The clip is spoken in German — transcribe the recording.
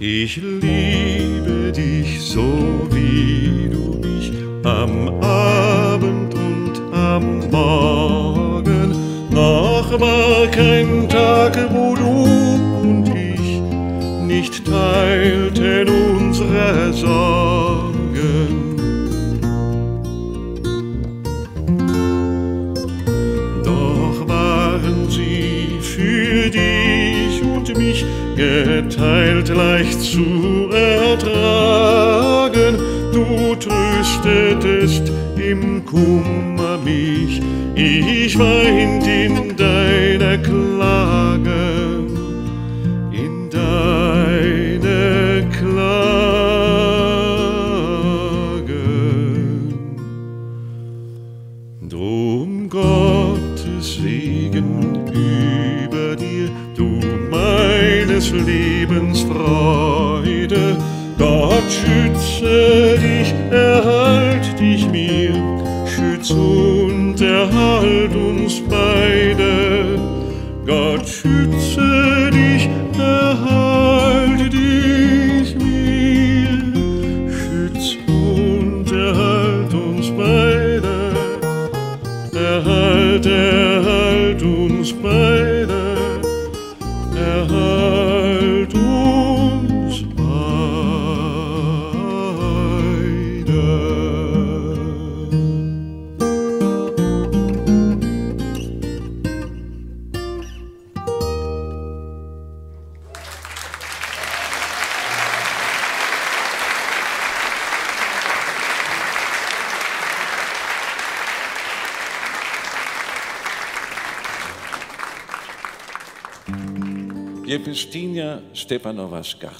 Ich liebe dich so, wie du mich am Abend und am Morgen. Noch war kein Tag, wo du und ich nicht teilten unsere Sorgen. Doch waren sie für dich und mich geteilt, leicht zu ertragen. Du tröstetest im Kummer mich, ich weint in deiner Klage, in deiner Klage. Drum Gottes Segen über dir, du meines Lebens Freude. Gott schütze dich, erhalt dich mir, schütz und erhalt uns beide. Gott schütze dich, erhalt dich mir, schütz und erhalt uns beide. Erhalt uns beide, erhalt uns beide. Jefestinia Stepanova-Skart.